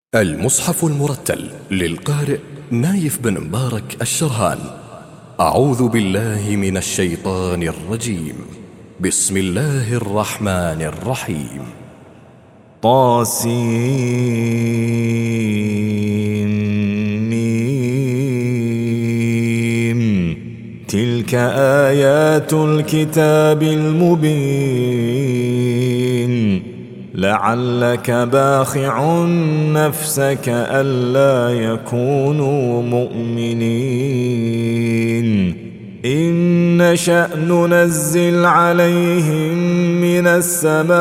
المصحف المرتل للقارئ نايف بن مبارك الشرهان. أعوذ بالله من الشيطان الرجيم. بسم الله الرحمن الرحيم. طاسيم. تلك آيات الكتاب المبين. لعلك باخع نفسك ألا يكونوا مؤمنين إن نشأ ننزل عليهم من السماء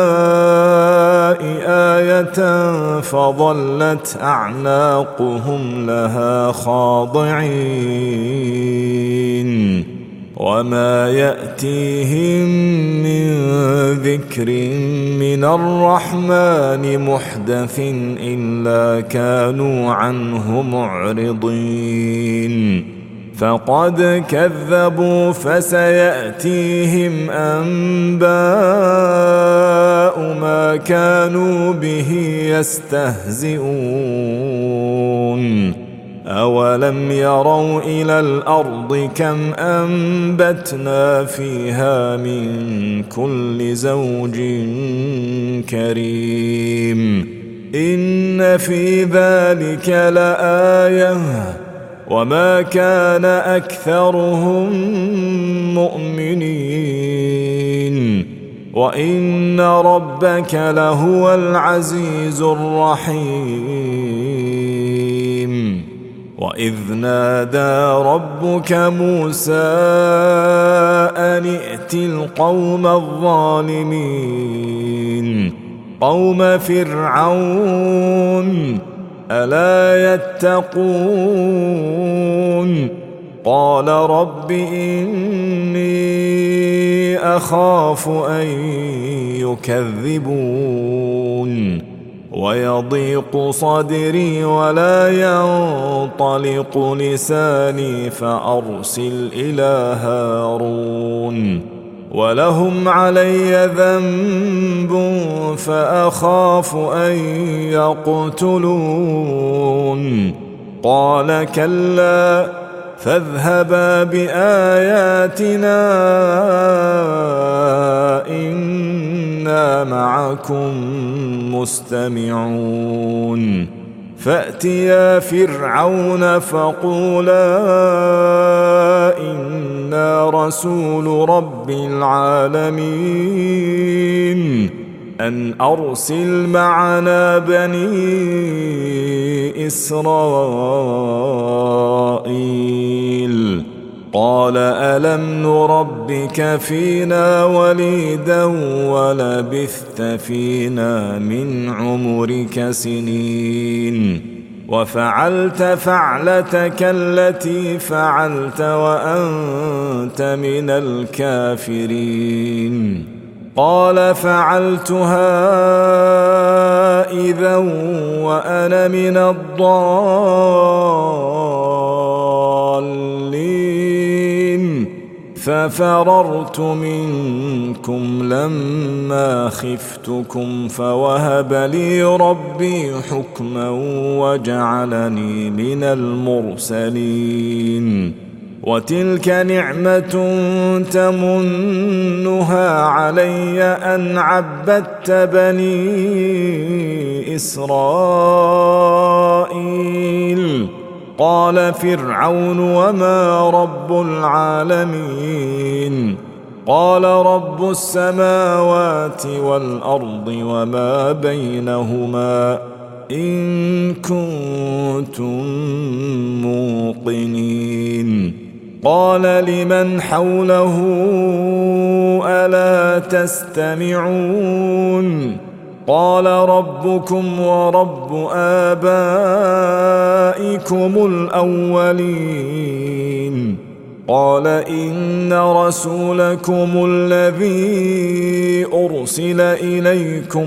آية فظلت أعناقهم لها خاضعين وما يأتيهم من ذكر من الرحمن محدث إلا كانوا عنه معرضين فقد كذبوا فسيأتيهم أنباء ما كانوا به يستهزئون أولم يروا إلى الأرض كم أنبتنا فيها من كل زوج كريم إن في ذلك لآية وما كان أكثرهم مؤمنين وإن ربك لهو العزيز الرحيم وإذ نادى ربك موسى أن ائت القوم الظالمين قوم فرعون ألا يتقون قال رب إني أخاف أن يكذبون ويضيق صدري ولا ينطلق لساني فأرسل إلى هارون ولهم علي ذنب فأخاف أن يقتلون قال كلا فاذهبا بآياتنا إنا معكم مستمعون فأتيا فرعون فقولا إنا رسول رب العالمين أن أرسل معنا بني إسرائيل قال ألم نربك فينا وليدا ولبثت فينا من عمرك سنين وفعلت فعلتك التي فعلت وأنت من الكافرين قال فعلتها إذا وأنا من الضالين ففررت منكم لما خفتكم فوهب لي ربي حكما وجعلني من المرسلين وتلك نعمة تمنها علي أن عبدت بني إسرائيل قال فرعون وما رب العالمين قال رب السماوات والأرض وما بينهما إن كنتم موقنين قال لمن حوله ألا تستمعون قال ربكم ورب آبائكم الأولين قال إن رسولكم الذي أرسل إليكم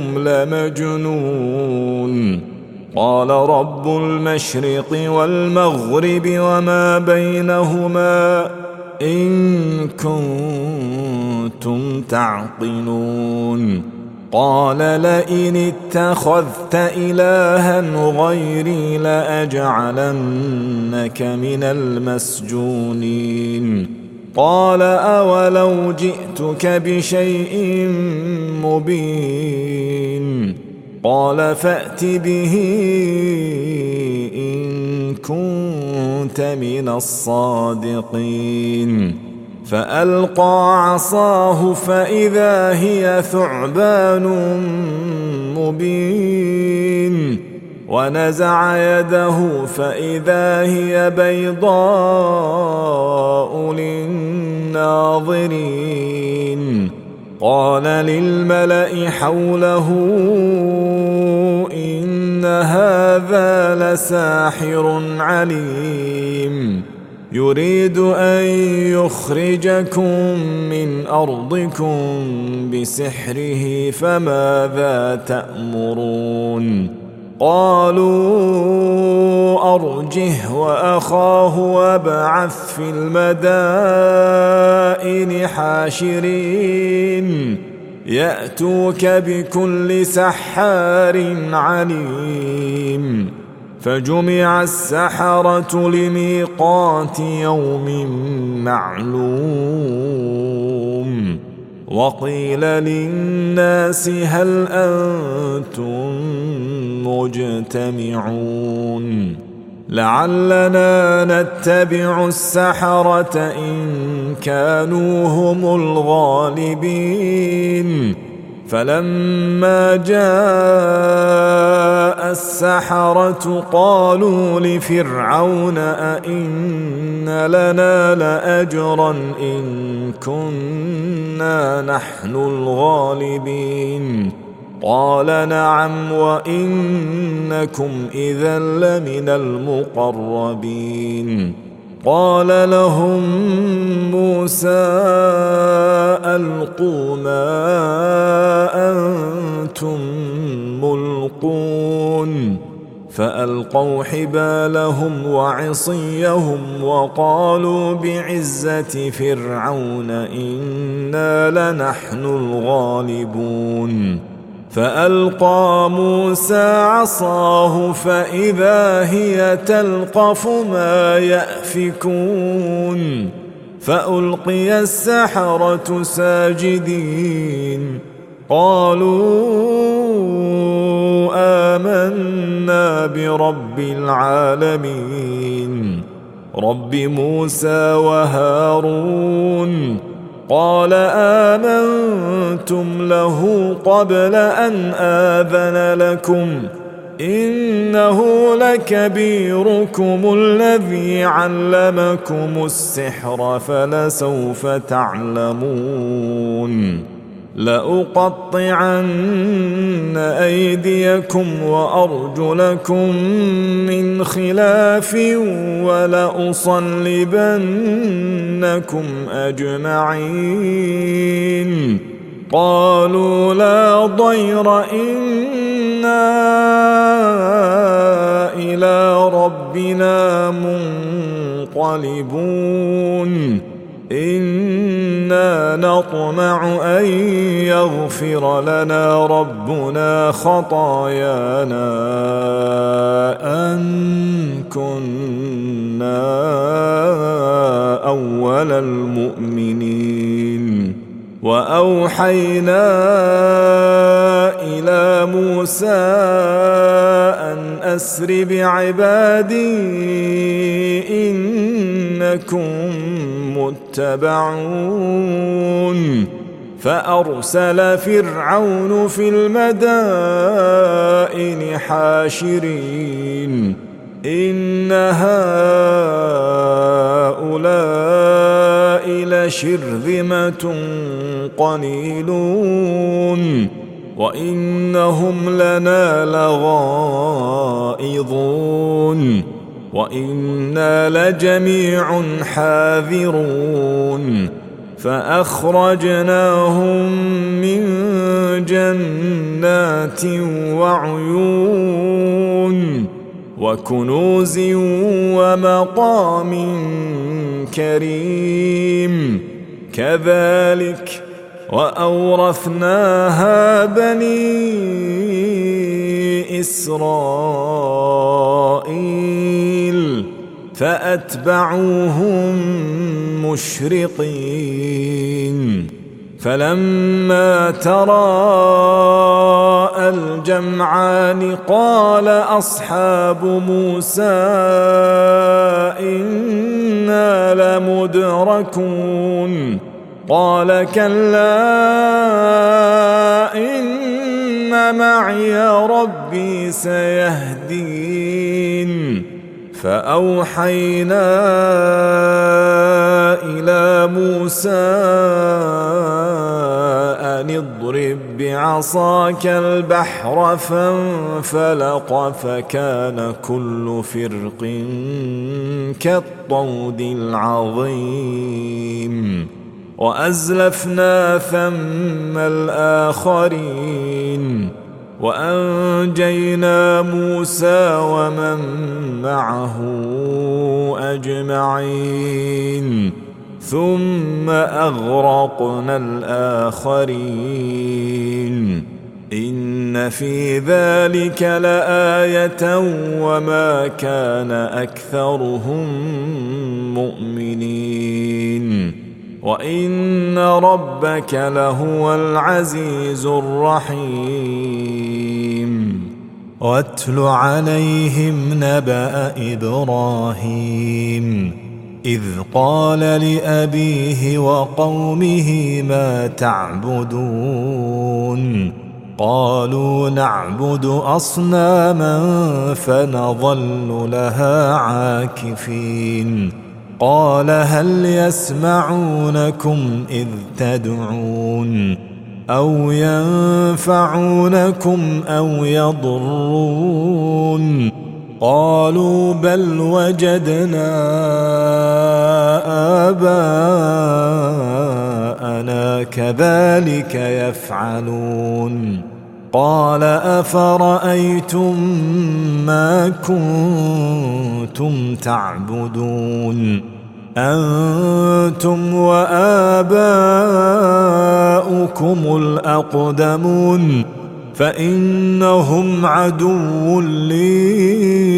لمجنون قال رب المشرق والمغرب وما بينهما إن كنتم تعقلون قال لئن اتخذت إلها غيري لأجعلنك من المسجونين قال أولو جئتك بشيء مبين قال فأت به إن كنت من الصادقين فألقى عصاه فإذا هي ثعبان مبين ونزع يده فإذا هي بيضاء للناظرين قال للملأ حوله إن هذا لساحر عليم يريد أن يخرجكم من أرضكم بسحره فماذا تأمرون قالوا أرجه وأخاه وابعث في المدائن حاشرين يأتوك بكل سحار عليم فجمع السحرة لميقات يوم معلوم وقيل للناس هل أنتم مجتمعون لعلنا نتبع السحرة إن كانوا هم الغالبين فلما جاء السحرة قالوا لفرعون أئن لنا لأجرا إن كنا نحن الغالبين قال نعم وإنكم إذا لمن المقربين قال لهم موسى ألقوا ما أنتم ملقون فألقوا حبالهم وعصيهم وقالوا بعزة فرعون إنا لنحن الغالبون فألقى موسى عصاه فإذا هي تلقف ما يأفكون فألقي السحرة ساجدين قالوا آمنا برب العالمين رب موسى وهارون قال آمنتم له قبل أن آذن لكم إنه لكبيركم الذي علمكم السحر فلسوف تعلمون لأقطعن أيديكم وأرجلكم من خلاف ولأصلبنكم أجمعين قالوا لا ضير إنا إلى ربنا منقلبون إنا نطمع أن يغفر لنا ربنا خطايانا أن كنا أول المؤمنين وأوحينا إلى موسى أن أسر بعبادي إنكم متبعون فأرسل فرعون في المدائن حاشرين إن هؤلاء لشرذمة قليلون وإنهم لنا لغائظون وإنا لجميع حاذرون فأخرجناهم من جنات وعيون وكنوز ومقام كريم وأورثناها بني إسرائيل فأتبعوهم مشرقين فلما تراءى الجمعان قال أصحاب موسى إنا لمدركون قال كلا إن معي ربي سيهدين فأوحينا إلى موسى أن اضرب بعصاك البحر فانفلق فكان كل فرق كالطود العظيم وأزلفنا ثم الآخرين وأنجينا موسى ومن معه أجمعين ثم أغرقنا الآخرين إن في ذلك لآية وما كان أكثرهم مؤمنين وإن ربك لهو العزيز الرحيم واتل عليهم نبأ إبراهيم إذ قال لأبيه وقومه ما تعبدون قالوا نعبد أصناما فنظل لها عاكفين قال هل يسمعونكم إذ تدعون أو ينفعونكم أو يضرون قالوا بل وجدنا آباءنا كذلك يفعلون قال أفرأيتم ما كنتم تعبدون أنتم وآباؤكم الأقدمون فإنهم عدو لي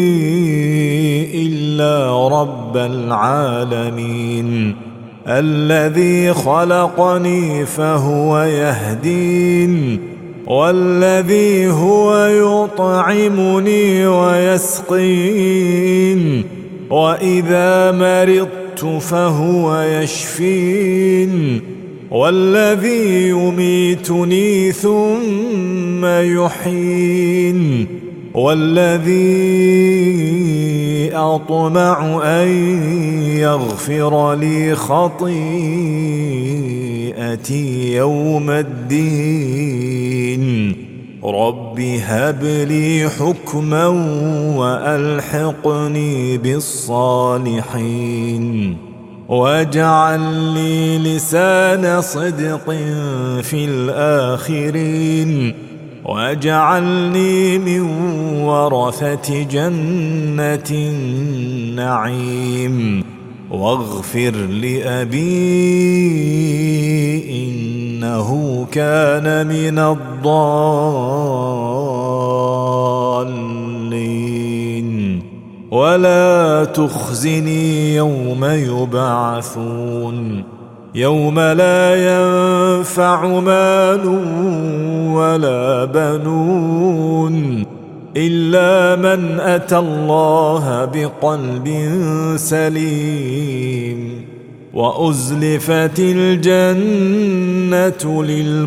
إلا رب العالمين الذي خلقني فهو يهدين والذي هو يطعمني ويسقين وإذا مرضت فهو يشفين والذي يميتني ثم يحيين والذي أطمع أن يغفر لي خطيئتي يوم الدين رب هب لي حكما وألحقني بالصالحين واجعل لي لسان صدق في الآخرين واجعلني من ورثة جنة النعيم واغفر لأبي إنه كان من الضالين ولا تخزني يوم يبعثون يوم لا ينفع مال ولا بنون إلا من أتى الله بقلب سليم وأزلفت الجنة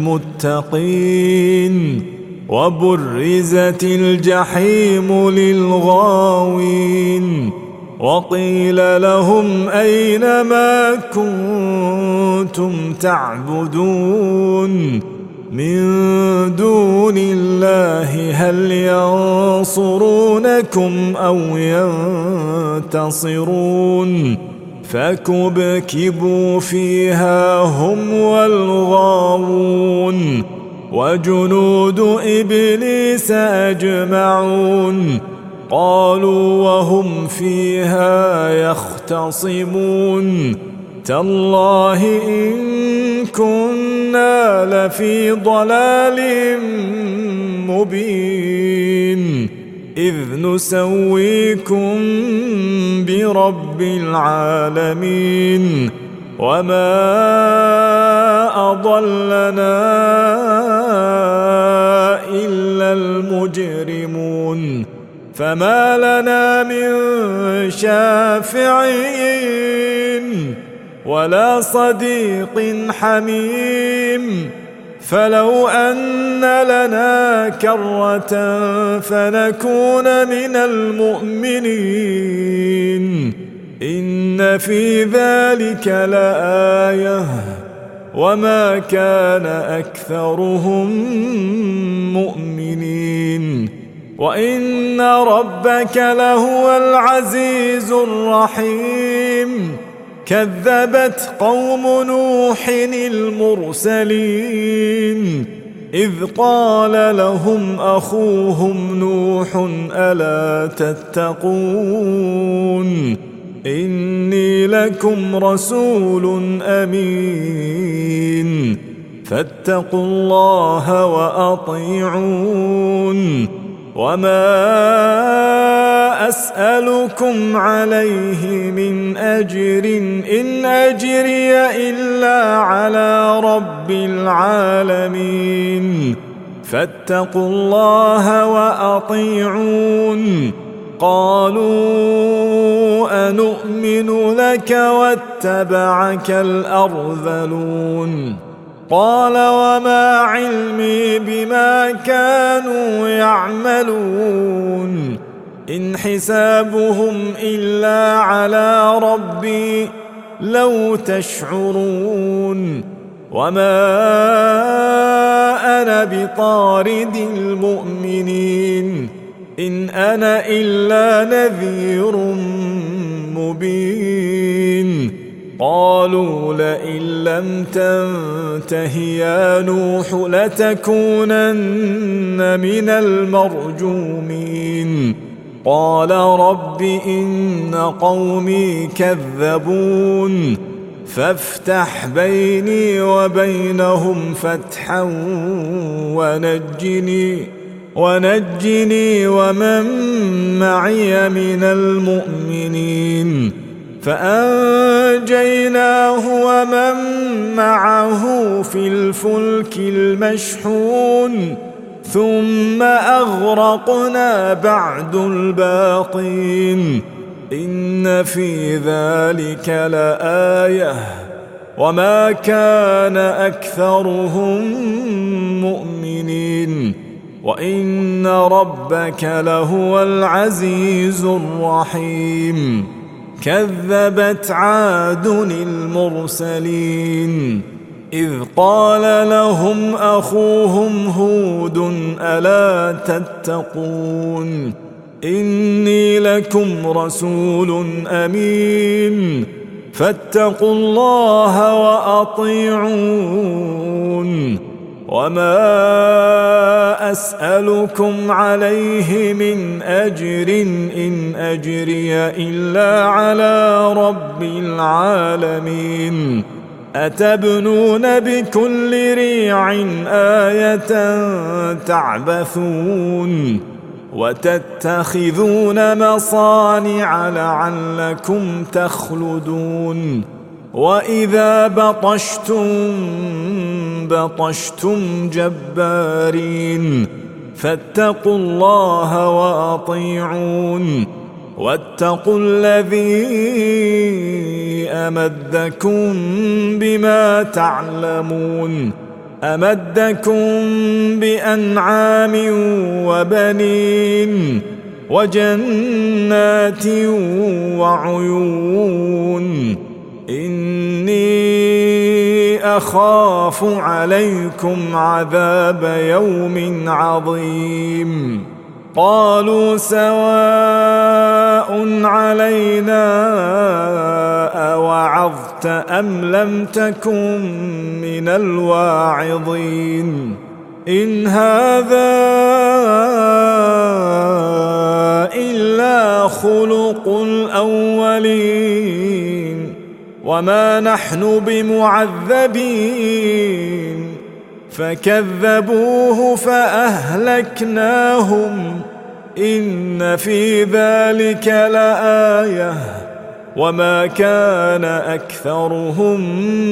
للمتقين وبرزت الجحيم للغاوين وقيل لهم أين ما كنتم تعبدون من دون الله هل ينصرونكم أو ينتصرون فكبكبوا فيها هم والغاوون وجنود إبليس أجمعون قالوا وهم فيها يختصمون تالله إن كنا لفي ضلال مبين إذ نسويكم برب العالمين وما أضلنا إلا المجرمون فما لنا من شافعين ولا صديق حميم فلو أن لنا كرة فنكون من المؤمنين إن في ذلك لآية وما كان أكثرهم مؤمنين وإن ربك لهو العزيز الرحيم كذبت قوم نوح المرسلين إذ قال لهم أخوهم نوح ألا تتقون إني لكم رسول أمين فاتقوا الله وأطيعون وما أسألكم عليه من أجر إن أجري إلا على رب العالمين فاتقوا الله وأطيعون قالوا أنؤمن لك واتبعك الأرذلون قال وما علمي بما كانوا يعملون إن حسابهم إلا على ربي لو تشعرون وما أنا بطارد المؤمنين إن أنا إلا نذير مبين قالوا لئن لم تنته يا نوح لتكونن من المرجومين قال رب إن قومي كذبون فافتح بيني وبينهم فتحا ونجني ومن معي من المؤمنين فأنجيناه ومن معه في الفلك المشحون ثم أغرقنا بعد الباقين إن في ذلك لآية وما كان أكثرهم مؤمنين وإن ربك لهو العزيز الرحيم كذبت عاد المرسلين إذ قال لهم أخوهم هود ألا تتقون إني لكم رسول أمين فاتقوا الله وأطيعون وما أسألكم عليه من أجر إن أجري إلا على رب العالمين أتبنون بكل ريع آية تعبثون وتتخذون مصانع لعلكم تخلدون وإذا بطشتم جبارين فاتقوا الله وأطيعون واتقوا الذي أمدكم بما تعلمون أمدكم بأنعام وبنين وجنات وعيون إني أخاف عليكم عذاب يوم عظيم قالوا سواء علينا أوعظت أم لم تكن من الواعظين إن هذا إلا خلق الأولين وما نحن بمعذبين فكذبوه فأهلكناهم إن في ذلك لآية وما كان أكثرهم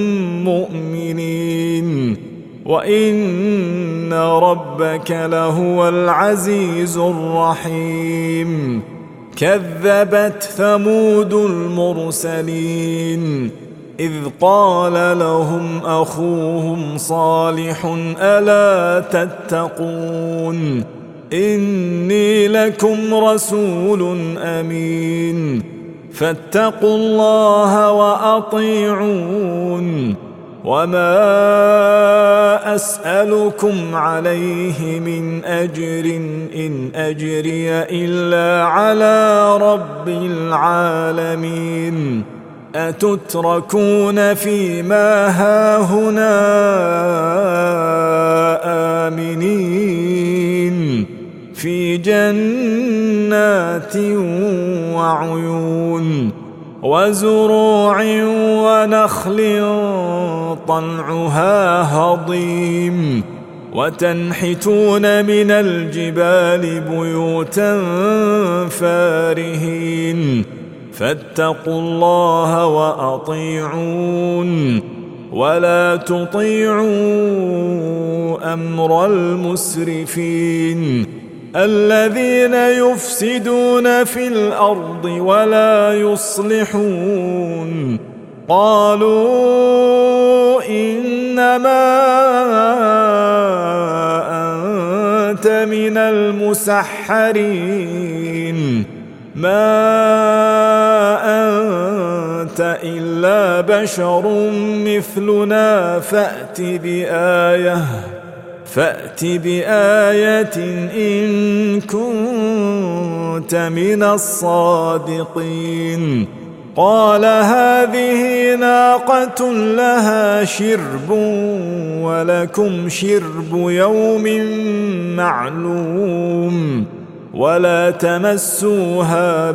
مؤمنين وإن ربك لهو العزيز الرحيم كذبت ثمود المرسلين إذ قال لهم أخوهم صالح ألا تتقون إني لكم رسول أمين فاتقوا الله وأطيعون وما أسألكم عليه من أجر إن أجري إلا على رب العالمين أتتركون فيما هاهنا آمنين في جنات وعيون وزروع ونخل طلعها هضيم وتنحتون من الجبال بيوتا فارهين فاتقوا الله وأطيعون ولا تطيعوا أمر المسرفين الذين يفسدون في الأرض ولا يصلحون قالوا إنما أنت من المسحرين ما أنت إلا بشر مثلنا فأت بآية إن كنت من الصادقين قال هذه ناقة لها شرب ولكم شرب يوم معلوم ولا تمسوها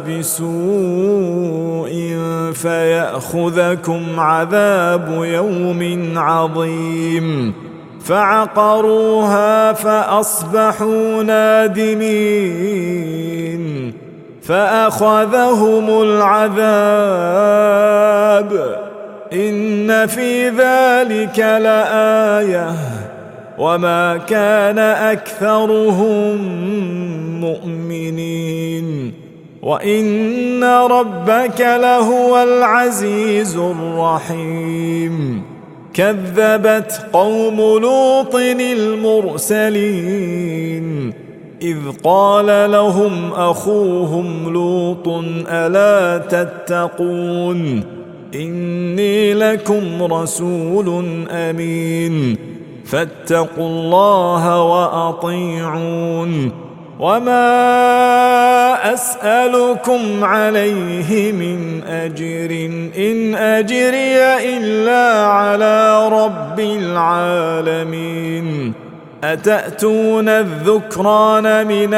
بسوء فيأخذكم عذاب يوم عظيم فعقروها فأصبحوا نادمين فأخذهم العذاب إن في ذلك لآية وما كان أكثرهم مؤمنين وإن ربك لهو العزيز الرحيم كذبت قوم لوط المرسلين إذ قال لهم أخوهم لوط ألا تتقون إني لكم رسول أمين فاتقوا الله وأطيعون وما أسألكم عليه من أجر إن أجري إلا على رب العالمين أتأتون الذكران من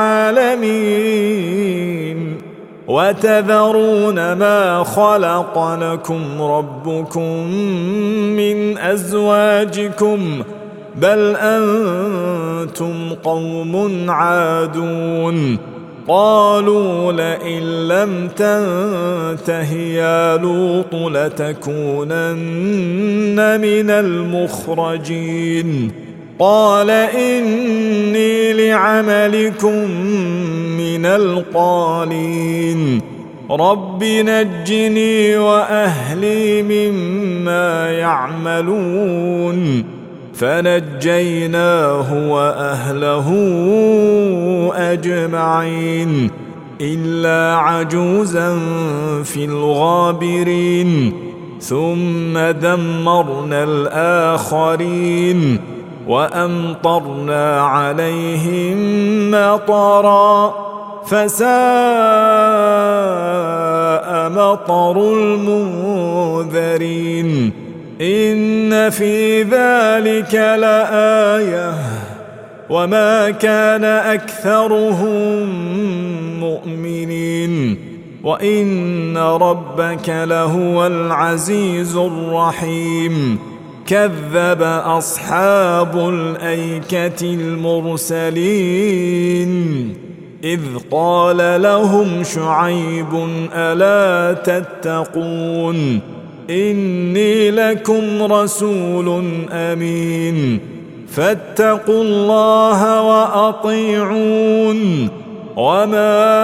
العالمين وتذرون ما خلق لكم ربكم من أزواجكم بل أنتم قوم عادون قالوا لئن لم تنته يا لوط لتكونن من المخرجين قال إني لعملكم من القالين رب نجني وأهلي مما يعملون فنجيناه وأهله أجمعين إلا عجوزا في الغابرين ثم دمرنا الآخرين وأمطرنا عليهم مطرا فساء مطر المنذرين إن في ذلك لآية وما كان أكثرهم مؤمنين وإن ربك لهو العزيز الرحيم. كذب أصحاب الأيكة المرسلين إذ قال لهم شعيب ألا تتقون إني لكم رسول أمين فاتقوا الله وأطيعون وما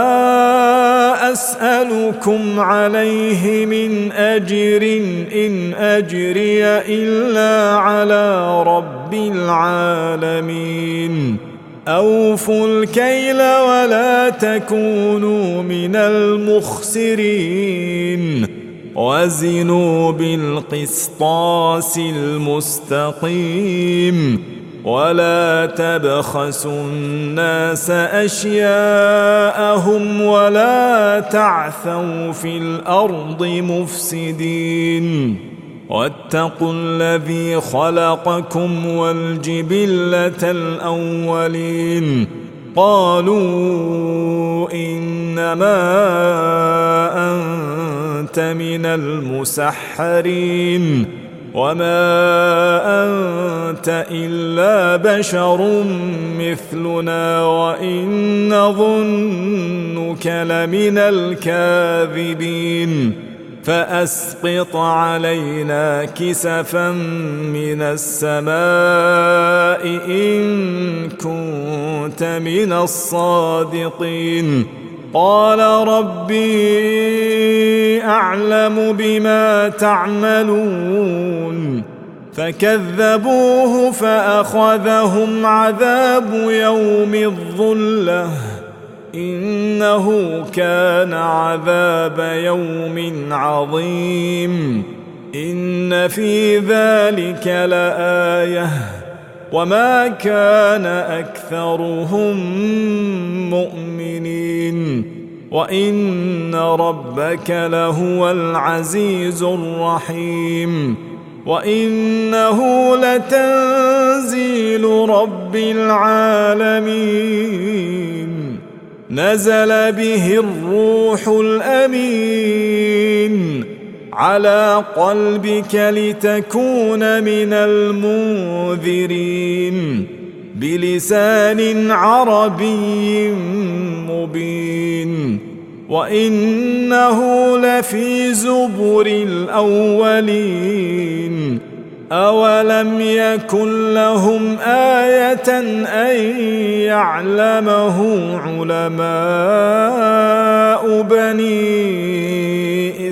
أسألكم عليه من أجر إن أجري إلا على رب العالمين. أوفوا الكيل ولا تكونوا من المخسرين وزنوا بالقسطاس المستقيم ولا تبخسوا الناس أشياءهم ولا تعثوا في الأرض مفسدين واتقوا الذي خلقكم والجبلة الأولين قالوا إنما أنت من المسحرين وما أنت إلا بشر مثلنا وإن نظنك لمن الكاذبين فأسقط علينا كسفا من السماء إن كنت من الصادقين. قال ربي أعلم بما تعملون فكذبوه فأخذهم عذاب يوم الظلة إنه كان عذاب يوم عظيم. إن في ذلك لآية وما كان أكثرهم مؤمنين وإن ربك لهو العزيز الرحيم. وإنه لتنزيل رب العالمين نزل به الروح الأمين على قلبك لتكون من المنذرين بلسان عربي مبين وإنه لفي زبر الأولين. أولم يكن لهم آية أن يعلمه علماء بني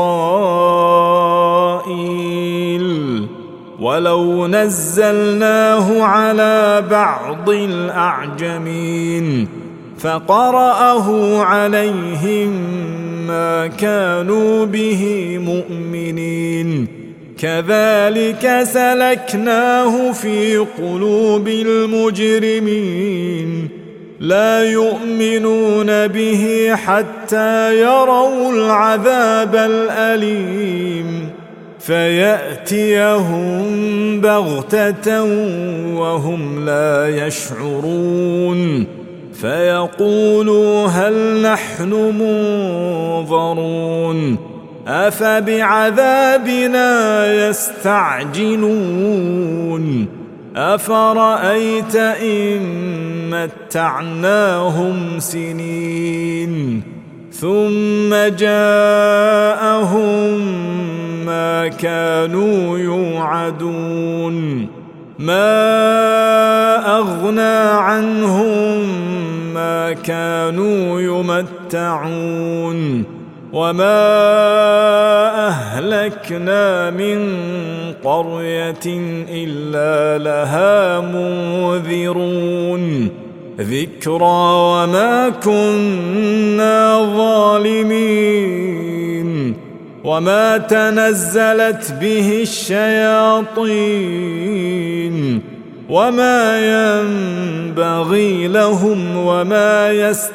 إسرائيل ولو نزلناه على بعض الأعجمين فقرأه عليهم ما كانوا به مؤمنين كذلك سلكناه في قلوب المجرمين لا يؤمنون به حتى يروا العذاب الأليم فيأتيهم بغتة وهم لا يشعرون فيقولوا هل نحن منظرون أفبعذابنا يستعجلون أفرأيت إن متعناهم سنين ثم جاءهم ما كانوا يوعدون ما أغنى عنهم ما كانوا يمتعون وما أهلكنا من قرية إلا لها منذرون ذكرى وما كنا ظالمين وما تنزلت به الشياطين وما ينبغي لهم وما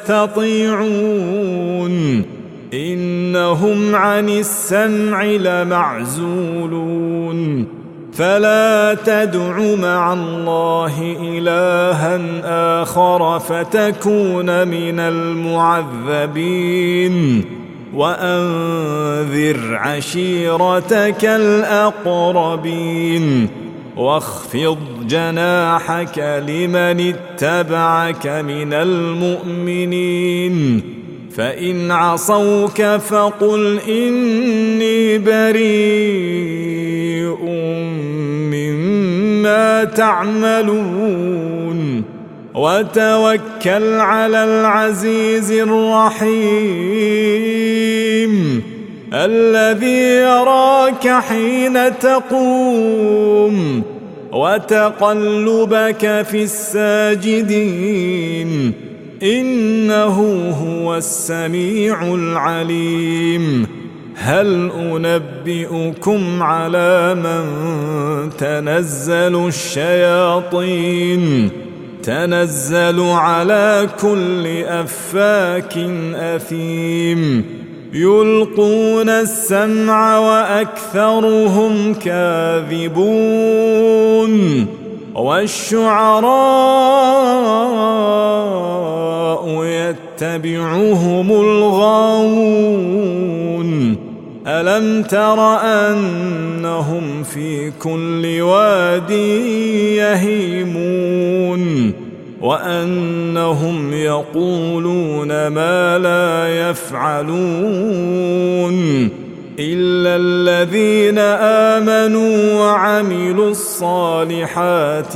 يستطيعون إنهم عن السمع لمعزولون فلا تدع مع الله إلها آخر فتكون من المعذبين وأنذر عشيرتك الأقربين واخفض جناحك لمن اتبعك من المؤمنين فإن عصوك فقل إني بريء مما تعملون وتوكل على العزيز الرحيم الذي يراك حين تقوم وتقلبك في الساجدين إنه هو السميع العليم هل أنبئكم على من تنزل الشياطين تنزل على كل أفاك أثيم يلقون السمع وأكثرهم كاذبون والشعراء يتبعهم الغاوون ألم تر أنهم في كل واد يهيمون وأنهم يقولون ما لا يفعلون إلا الذين آمنوا وعملوا الصالحات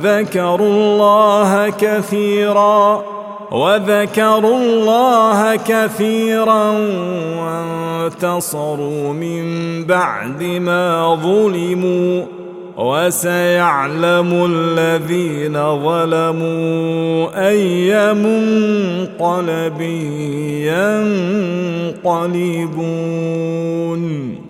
وذكروا الله كثيرا وانتصروا من بعد ما ظلموا وسيعلم الذين ظلموا أي منقلب ينقلبون